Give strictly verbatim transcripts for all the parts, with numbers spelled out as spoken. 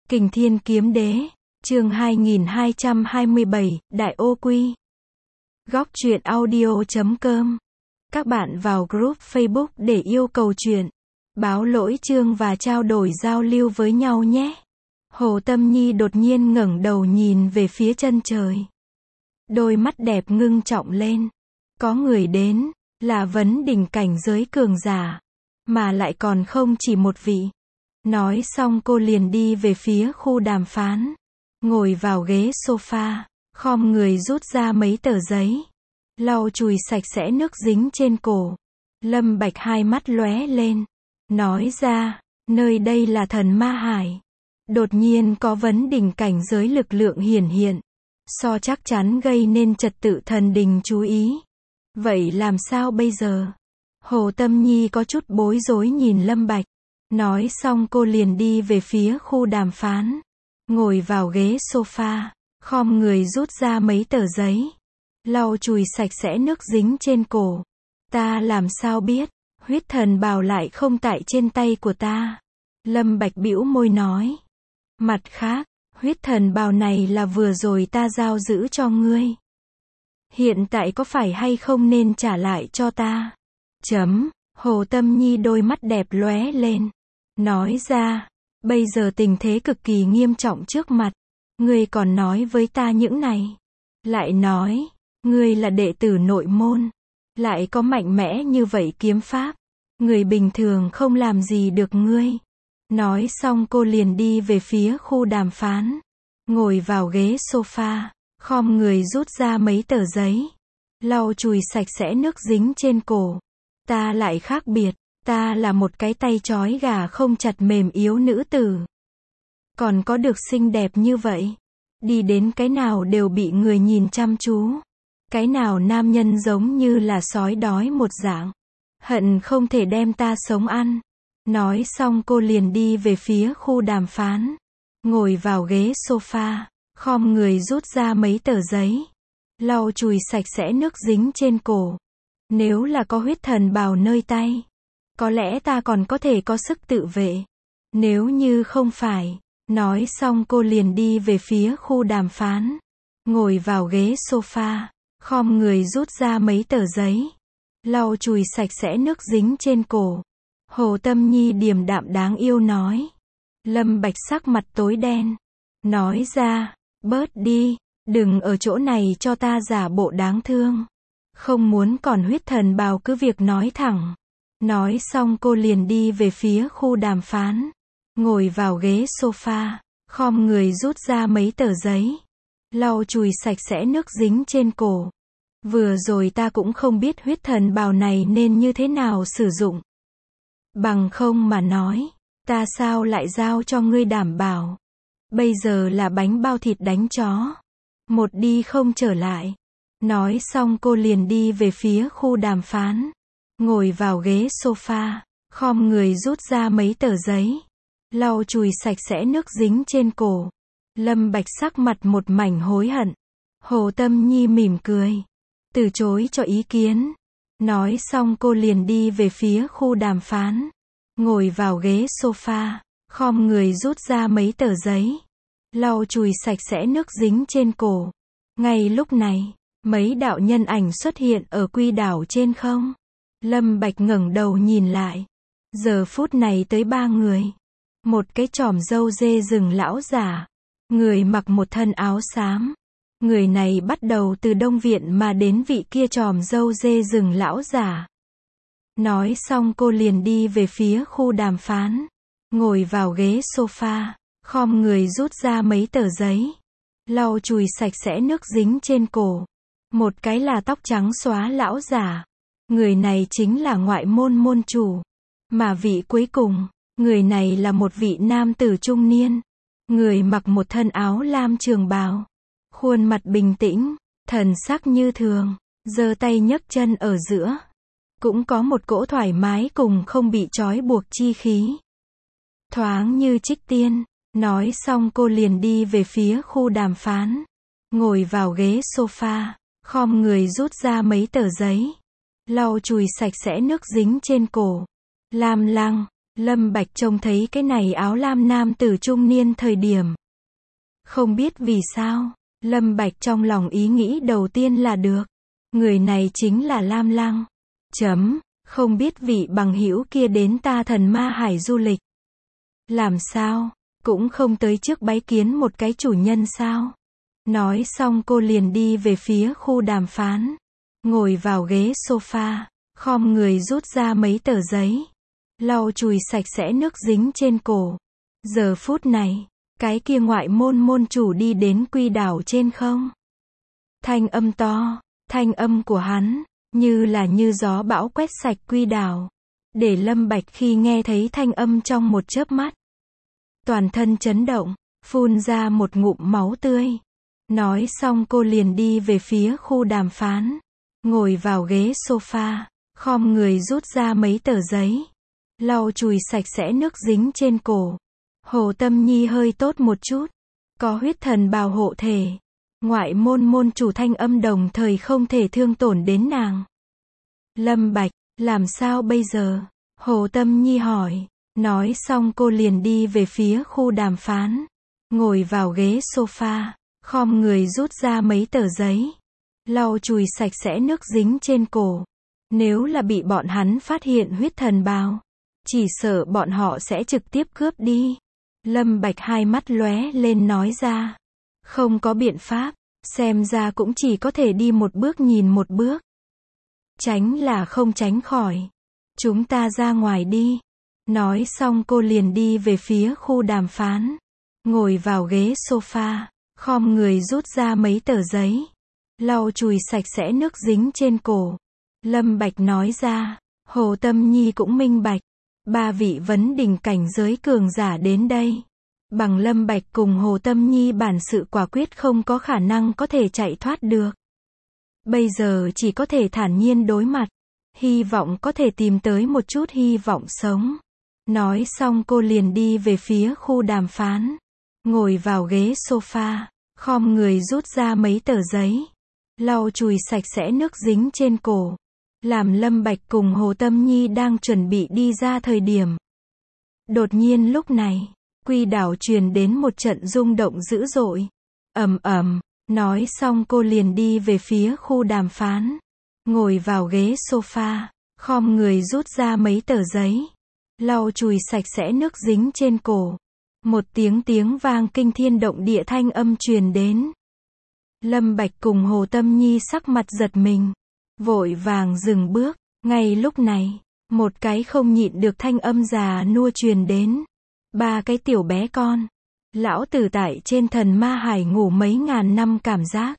Kình Thiên Kiếm Đế, chương hai nghìn hai trăm hai mươi bảy, Đại Ô Quy. Góc truyện audio chấm com. Các bạn vào group Facebook để yêu cầu truyện, báo lỗi chương và trao đổi giao lưu với nhau nhé. Hồ Tâm Nhi đột nhiên ngẩng đầu nhìn về phía chân trời. Đôi mắt đẹp ngưng trọng lên. Có người đến, là vấn đỉnh cảnh giới cường giả, mà lại còn không chỉ một vị. Nói xong cô liền đi về phía khu đàm phán, ngồi vào ghế sofa, khom người rút ra mấy tờ giấy, lau chùi sạch sẽ nước dính trên cổ. Lâm Bạch hai mắt lóe lên, nói ra, nơi đây là Thần Ma Hải. Đột nhiên có vấn đỉnh cảnh giới lực lượng hiển hiện, so chắc chắn gây nên trật tự thần đình chú ý. Vậy làm sao bây giờ? Hồ Tâm Nhi có chút bối rối nhìn Lâm Bạch. Nói xong cô liền đi về phía khu đàm phán, ngồi vào ghế sofa, khom người rút ra mấy tờ giấy, lau chùi sạch sẽ nước dính trên cổ. Ta làm sao biết, huyết thần bào lại không tại trên tay của ta. Lâm Bạch bĩu môi nói. Mặt khác, huyết thần bào này là vừa rồi ta giao giữ cho ngươi. Hiện tại có phải hay không nên trả lại cho ta? Chấm, Hồ Tâm Nhi đôi mắt đẹp lóe lên. Nói ra, bây giờ tình thế cực kỳ nghiêm trọng trước mặt. Ngươi còn nói với ta những này. Lại nói, ngươi là đệ tử nội môn. Lại có mạnh mẽ như vậy kiếm pháp. Người bình thường không làm gì được ngươi. Nói xong cô liền đi về phía khu đàm phán. Ngồi vào ghế sofa, khom người rút ra mấy tờ giấy, lau chùi sạch sẽ nước dính trên cổ. Ta lại khác biệt. Ta là một cái tay trói gà không chặt mềm yếu nữ tử. Còn có được xinh đẹp như vậy. Đi đến cái nào đều bị người nhìn chăm chú. Cái nào nam nhân giống như là sói đói một dạng. Hận không thể đem ta sống ăn. Nói xong cô liền đi về phía khu đàm phán. Ngồi vào ghế sofa, khom người rút ra mấy tờ giấy, lau chùi sạch sẽ nước dính trên cổ. Nếu là có huyết thần bào nơi tay, có lẽ ta còn có thể có sức tự vệ. Nếu như không phải. Nói xong cô liền đi về phía khu đàm phán. Ngồi vào ghế sofa, khom người rút ra mấy tờ giấy, lau chùi sạch sẽ nước dính trên cổ. Hồ Tâm Nhi điềm đạm đáng yêu nói. Lâm Bạch sắc mặt tối đen. Nói ra, bớt đi, đừng ở chỗ này cho ta giả bộ đáng thương. Không muốn còn huyết thần bào cứ việc nói thẳng. Nói xong cô liền đi về phía khu đàm phán. Ngồi vào ghế sofa, khom người rút ra mấy tờ giấy, lau chùi sạch sẽ nước dính trên cổ. Vừa rồi ta cũng không biết huyết thần bào này nên như thế nào sử dụng. Bằng không mà nói, ta sao lại giao cho ngươi đảm bảo. Bây giờ là bánh bao thịt đánh chó. Một đi không trở lại. Nói xong cô liền đi về phía khu đàm phán. Ngồi vào ghế sofa, khom người rút ra mấy tờ giấy, lau chùi sạch sẽ nước dính trên cổ. Lâm Bạch sắc mặt một mảnh hối hận. Hồ Tâm Nhi mỉm cười, từ chối cho ý kiến. Nói xong cô liền đi về phía khu đàm phán. Ngồi vào ghế sofa, khom người rút ra mấy tờ giấy, lau chùi sạch sẽ nước dính trên cổ. Ngay lúc này, mấy đạo nhân ảnh xuất hiện ở quy đảo trên không. Lâm Bạch ngẩng đầu nhìn lại. Giờ phút này tới ba người. Một cái chòm râu dê rừng lão giả. Người mặc một thân áo xám. Người này bắt đầu từ Đông Viện mà đến vị kia chòm râu dê rừng lão giả. Nói xong cô liền đi về phía khu đàm phán. Ngồi vào ghế sofa, khom người rút ra mấy tờ giấy, lau chùi sạch sẽ nước dính trên cổ. Một cái là tóc trắng xóa lão giả. Người này chính là ngoại môn môn chủ. Mà vị cuối cùng, người này là một vị nam tử trung niên. Người mặc một thân áo lam trường bào. Khuôn mặt bình tĩnh, thần sắc như thường, giơ tay nhấc chân ở giữa. Cũng có một cỗ thoải mái cùng không bị trói buộc chi khí. Thoáng như trích tiên. Nói xong cô liền đi về phía khu đàm phán. Ngồi vào ghế sofa, khom người rút ra mấy tờ giấy, lau chùi sạch sẽ nước dính trên cổ. Lam Lăng, Lâm Bạch trông thấy cái này áo lam nam tử trung niên thời điểm. Không biết vì sao, Lâm Bạch trong lòng ý nghĩ đầu tiên là được. Người này chính là Lam Lăng. Chấm, không biết vị bằng hữu kia đến ta Thần Ma Hải du lịch. Làm sao, cũng không tới trước bái kiến một cái chủ nhân sao? Nói xong cô liền đi về phía khu đàm phán. Ngồi vào ghế sofa, khom người rút ra mấy tờ giấy. Lau chùi sạch sẽ nước dính trên cổ. Giờ phút này, cái kia ngoại môn môn chủ đi đến Quy đảo trên không. Thanh âm to, thanh âm của hắn, như là như gió bão quét sạch Quy đảo. Để Lâm Bạch khi nghe thấy thanh âm trong một chớp mắt. Toàn thân chấn động, phun ra một ngụm máu tươi. Nói xong cô liền đi về phía khu đàm phán. Ngồi vào ghế sofa, khom người rút ra mấy tờ giấy. Lau chùi sạch sẽ nước dính trên cổ. Hồ Tâm Nhi hơi tốt một chút. Có huyết thần bào hộ thể. Ngoại môn môn chủ thanh âm đồng thời không thể thương tổn đến nàng. Lâm Bạch, làm sao bây giờ? Hồ Tâm Nhi hỏi. Nói xong cô liền đi về phía khu đàm phán. Ngồi vào ghế sofa, khom người rút ra mấy tờ giấy. Lau chùi sạch sẽ nước dính trên cổ. Nếu là bị bọn hắn phát hiện huyết thần bào, chỉ sợ bọn họ sẽ trực tiếp cướp đi. Lâm Bạch hai mắt lóe lên nói ra. Không có biện pháp, xem ra cũng chỉ có thể đi một bước nhìn một bước. Tránh là không tránh khỏi. Chúng ta ra ngoài đi. Nói xong cô liền đi về phía khu đàm phán. Ngồi vào ghế sofa, khom người rút ra mấy tờ giấy. Lau chùi sạch sẽ nước dính trên cổ. Lâm Bạch nói ra. Hồ Tâm Nhi cũng minh bạch. Ba vị vấn đỉnh cảnh giới cường giả đến đây. Bằng Lâm Bạch cùng Hồ Tâm Nhi bản sự quả quyết không có khả năng có thể chạy thoát được. Bây giờ chỉ có thể thản nhiên đối mặt. Hy vọng có thể tìm tới một chút hy vọng sống. Nói xong cô liền đi về phía khu đàm phán. Ngồi vào ghế sofa, khom người rút ra mấy tờ giấy. Lau chùi sạch sẽ nước dính trên cổ. Làm Lâm Bạch cùng Hồ Tâm Nhi đang chuẩn bị đi ra thời điểm. Đột nhiên lúc này, Quy đảo truyền đến một trận rung động dữ dội. Ầm ầm, nói xong cô liền đi về phía khu đàm phán. Ngồi vào ghế sofa, khom người rút ra mấy tờ giấy. Lau chùi sạch sẽ nước dính trên cổ. Một tiếng tiếng vang kinh thiên động địa thanh âm truyền đến. Lâm Bạch cùng Hồ Tâm Nhi sắc mặt giật mình. Vội vàng dừng bước. Ngay lúc này, một cái không nhịn được thanh âm già nua truyền đến. Ba cái tiểu bé con. Lão tử tại trên Thần Ma Hải ngủ mấy ngàn năm cảm giác.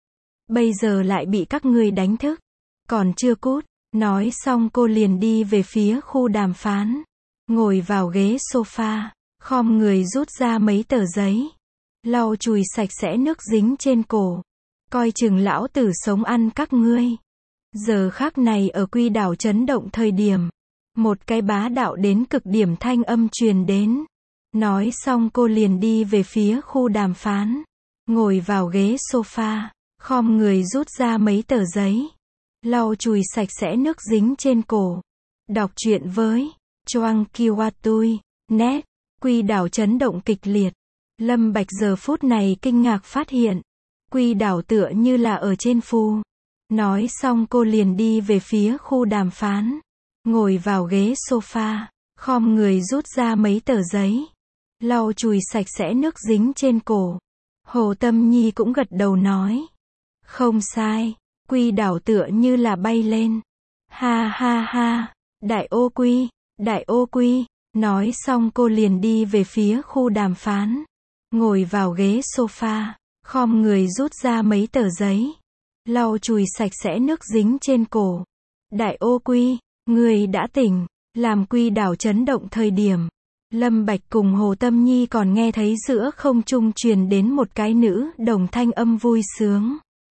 Bây giờ lại bị các ngươi đánh thức. Còn chưa cút. Nói xong cô liền đi về phía khu đàm phán. Ngồi vào ghế sofa, khom người rút ra mấy tờ giấy. Lau chùi sạch sẽ nước dính trên cổ. Coi chừng lão tử sống ăn các ngươi. Giờ khắc này ở Quy đảo chấn động thời điểm. Một cái bá đạo đến cực điểm thanh âm truyền đến. Nói xong cô liền đi về phía khu đàm phán. Ngồi vào ghế sofa, khom người rút ra mấy tờ giấy. Lau chùi sạch sẽ nước dính trên cổ. Đọc truyện với Choang Kiwatui, net. Quy đảo chấn động kịch liệt. Lâm Bạch giờ phút này kinh ngạc phát hiện. Quy đảo tựa như là ở trên phù. Nói xong cô liền đi về phía khu đàm phán. Ngồi vào ghế sofa, khom người rút ra mấy tờ giấy. Lau chùi sạch sẽ nước dính trên cổ. Hồ Tâm Nhi cũng gật đầu nói. Không sai, Quy đảo tựa như là bay lên. Ha ha ha, đại ô quy, đại ô quy. Nói xong cô liền đi về phía khu đàm phán. Ngồi vào ghế sofa, khom người rút ra mấy tờ giấy. Lau chùi sạch sẽ nước dính trên cổ. Đại ô quy, người đã tỉnh. Làm Quy đảo chấn động thời điểm. Lâm Bạch cùng Hồ Tâm Nhi còn nghe thấy giữa không trung truyền đến một cái nữ đồng thanh âm vui sướng.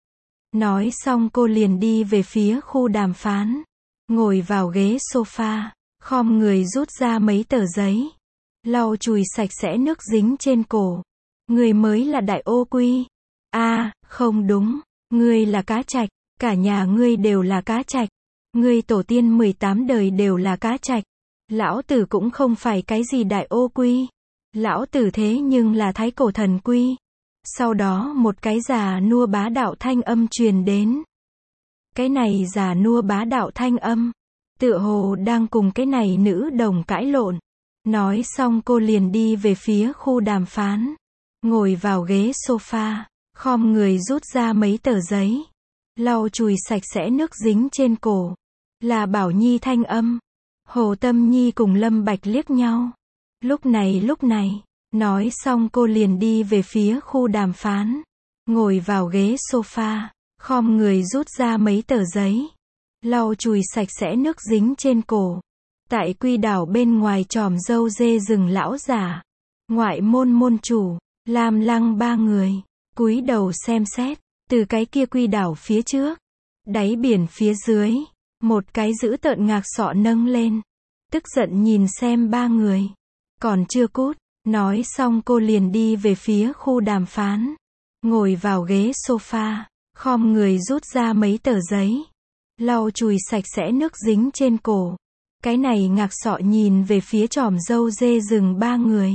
Nói xong cô liền đi về phía khu đàm phán. Ngồi vào ghế sofa, khom người rút ra mấy tờ giấy. Lau chùi sạch sẽ nước dính trên cổ. Người mới là đại ô quy. A, à, không đúng. Ngươi là cá trạch. Cả nhà ngươi đều là cá trạch. Ngươi tổ tiên mười tám đời đều là cá trạch. Lão tử cũng không phải cái gì đại ô quy. Lão tử thế nhưng là thái cổ thần quy. Sau đó một cái già nua bá đạo thanh âm truyền đến. Cái này già nua bá đạo thanh âm, tựa hồ đang cùng cái này nữ đồng cãi lộn. Nói xong cô liền đi về phía khu đàm phán. Ngồi vào ghế sofa, khom người rút ra mấy tờ giấy. Lau chùi sạch sẽ nước dính trên cổ. Là Bảo Nhi thanh âm. Hồ Tâm Nhi cùng Lâm Bạch liếc nhau. Lúc này lúc này, nói xong cô liền đi về phía khu đàm phán. Ngồi vào ghế sofa, khom người rút ra mấy tờ giấy. Lau chùi sạch sẽ nước dính trên cổ. Tại Quy đảo bên ngoài tròm dâu dê rừng lão giả. Ngoại môn môn chủ, Lam Lăng ba người, cúi đầu xem xét. Từ cái kia Quy đảo phía trước, đáy biển phía dưới, một cái dữ tợn ngạc sọ nâng lên. Tức giận nhìn xem ba người. Còn chưa cút, nói xong cô liền đi về phía khu đàm phán. Ngồi vào ghế sofa, khom người rút ra mấy tờ giấy. Lau chùi sạch sẽ nước dính trên cổ. Cái này ngạc sọ nhìn về phía tròm dâu dê rừng ba người.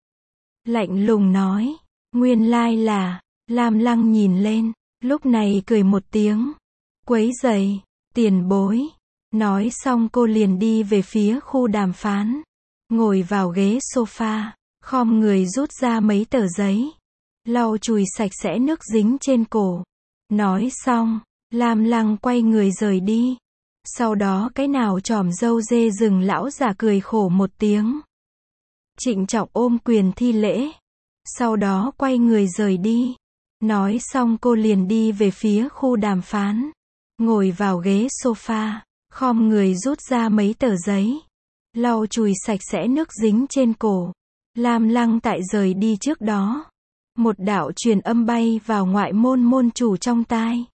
Lạnh lùng nói, nguyên lai là, Lam Lăng nhìn lên, lúc này cười một tiếng. Quấy giày, tiền bối. Nói xong cô liền đi về phía khu đàm phán. Ngồi vào ghế sofa, khom người rút ra mấy tờ giấy. Lau chùi sạch sẽ nước dính trên cổ. Nói xong, Lam Lăng quay người rời đi. Sau đó cái nào tròm dâu dê rừng lão già cười khổ một tiếng. Trịnh trọng ôm quyền thi lễ. Sau đó quay người rời đi. Nói xong cô liền đi về phía khu đàm phán. Ngồi vào ghế sofa, khom người rút ra mấy tờ giấy. Lau chùi sạch sẽ nước dính trên cổ. Lam Lăng tại rời đi trước đó. Một đạo truyền âm bay vào ngoại môn môn chủ trong tai.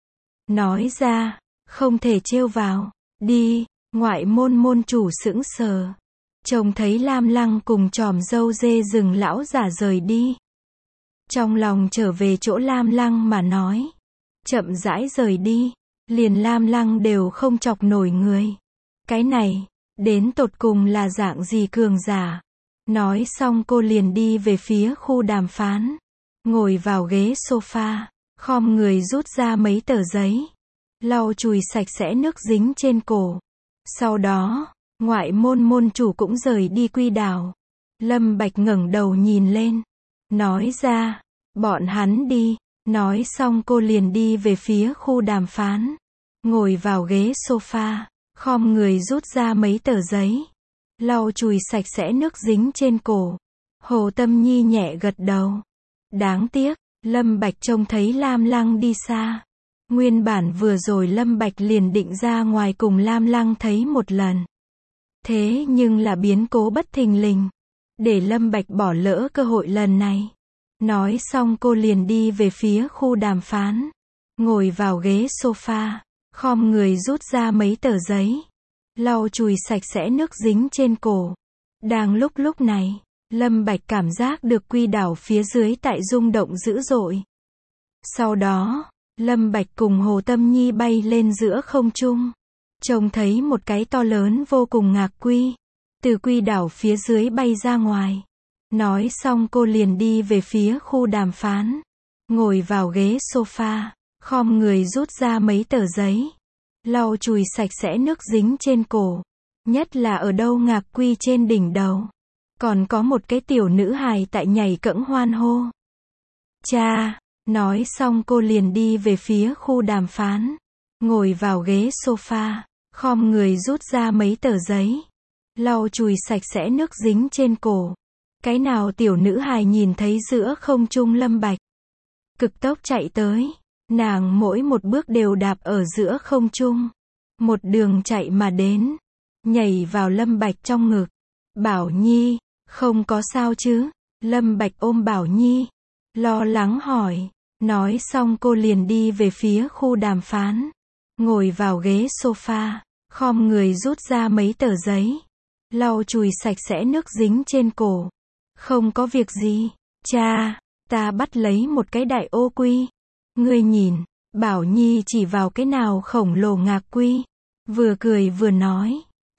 Nói ra, không thể trêu vào, đi, ngoại môn môn chủ sững sờ. Trông thấy Lam Lăng cùng tròm dâu dê rừng lão giả rời đi. Trong lòng trở về chỗ Lam Lăng mà nói. Chậm rãi rời đi, liền Lam Lăng đều không chọc nổi người. Cái này, đến tột cùng là dạng gì cường giả. Nói xong cô liền đi về phía khu đàm phán. Ngồi vào ghế sofa, khom người rút ra mấy tờ giấy. Lau chùi sạch sẽ nước dính trên cổ. Sau đó, ngoại môn môn chủ cũng rời đi Quy đảo. Lâm Bạch ngẩng đầu nhìn lên. Nói ra, bọn hắn đi. Nói xong cô liền đi về phía khu đàm phán. Ngồi vào ghế sofa, khom người rút ra mấy tờ giấy. Lau chùi sạch sẽ nước dính trên cổ. Hồ Tâm Nhi nhẹ gật đầu. Đáng tiếc, Lâm Bạch trông thấy Lam Lăng đi xa. Nguyên bản vừa rồi Lâm Bạch liền định ra ngoài cùng Lam Lăng thấy một lần. Thế nhưng là biến cố bất thình lình. Để Lâm Bạch bỏ lỡ cơ hội lần này. Nói xong cô liền đi về phía khu đàm phán. Ngồi vào ghế sofa, khom người rút ra mấy tờ giấy. Lau chùi sạch sẽ nước dính trên cổ. Đang lúc lúc này, Lâm Bạch cảm giác được Quy đảo phía dưới tại rung động dữ dội. Sau đó, Lâm Bạch cùng Hồ Tâm Nhi bay lên giữa không trung. Trông thấy một cái to lớn vô cùng ngạc quy. Từ Quy đảo phía dưới bay ra ngoài. Nói xong cô liền đi về phía khu đàm phán. Ngồi vào ghế sofa, khom người rút ra mấy tờ giấy. Lau chùi sạch sẽ nước dính trên cổ. Nhất là ở đâu ngạc quy trên đỉnh đầu. Còn có một cái tiểu nữ hài tại nhảy cẫng hoan hô. Cha! Nói xong cô liền đi về phía khu đàm phán. Ngồi vào ghế sofa, khom người rút ra mấy tờ giấy. Lau chùi sạch sẽ nước dính trên cổ. Cái nào tiểu nữ hài nhìn thấy giữa không trung Lâm Bạch. Cực tốc chạy tới. Nàng mỗi một bước đều đạp ở giữa không trung. Một đường chạy mà đến. Nhảy vào Lâm Bạch trong ngực. Bảo Nhi, không có sao chứ? Lâm Bạch ôm Bảo Nhi. Lo lắng hỏi. Nói xong cô liền đi về phía khu đàm phán. Ngồi vào ghế sofa, khom người rút ra mấy tờ giấy. Lau chùi sạch sẽ nước dính trên cổ. Không có việc gì, cha, ta bắt lấy một cái đại ô quy. Ngươi nhìn, Bảo Nhi chỉ vào cái nào khổng lồ ngạc quy. Vừa cười vừa nói.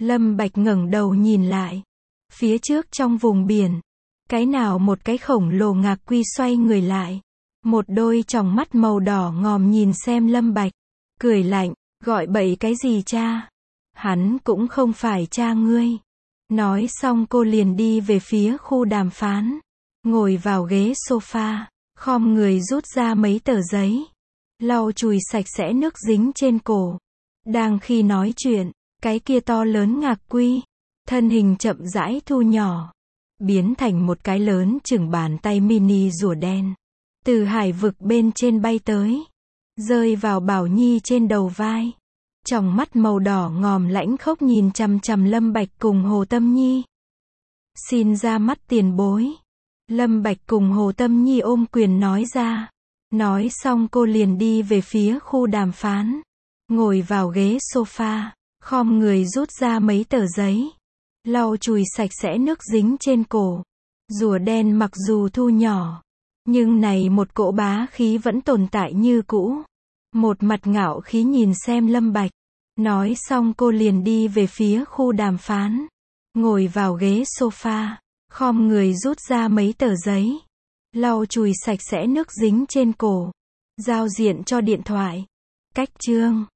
Lâm Bạch ngẩng đầu nhìn lại. Phía trước trong vùng biển, cái nào một cái khổng lồ ngạc quy xoay người lại. Một đôi tròng mắt màu đỏ ngòm nhìn xem Lâm Bạch, cười lạnh, gọi bậy cái gì cha? Hắn cũng không phải cha ngươi. Nói xong cô liền đi về phía khu đàm phán, ngồi vào ghế sofa, khom người rút ra mấy tờ giấy, lau chùi sạch sẽ nước dính trên cổ. Đang khi nói chuyện, cái kia to lớn ngạc quy, thân hình chậm rãi thu nhỏ, biến thành một cái lớn chừng bàn tay mini rùa đen, từ hải vực bên trên bay tới, rơi vào Bảo Nhi trên đầu vai. Tròng mắt màu đỏ ngòm lãnh khốc nhìn chằm chằm Lâm Bạch cùng Hồ Tâm Nhi. Xin ra mắt tiền bối. Lâm Bạch cùng Hồ Tâm Nhi ôm quyền nói ra. Nói xong cô liền đi về phía khu đàm phán, ngồi vào ghế sofa, khom người rút ra mấy tờ giấy, lau chùi sạch sẽ nước dính trên cổ. Rùa đen mặc dù thu nhỏ, nhưng này một cỗ bá khí vẫn tồn tại như cũ. Một mặt ngạo khí nhìn xem Lâm Bạch. Nói xong cô liền đi về phía khu đàm phán, ngồi vào ghế sofa, khom người rút ra mấy tờ giấy, lau chùi sạch sẽ nước dính trên cổ, giao diện cho điện thoại. Cách chương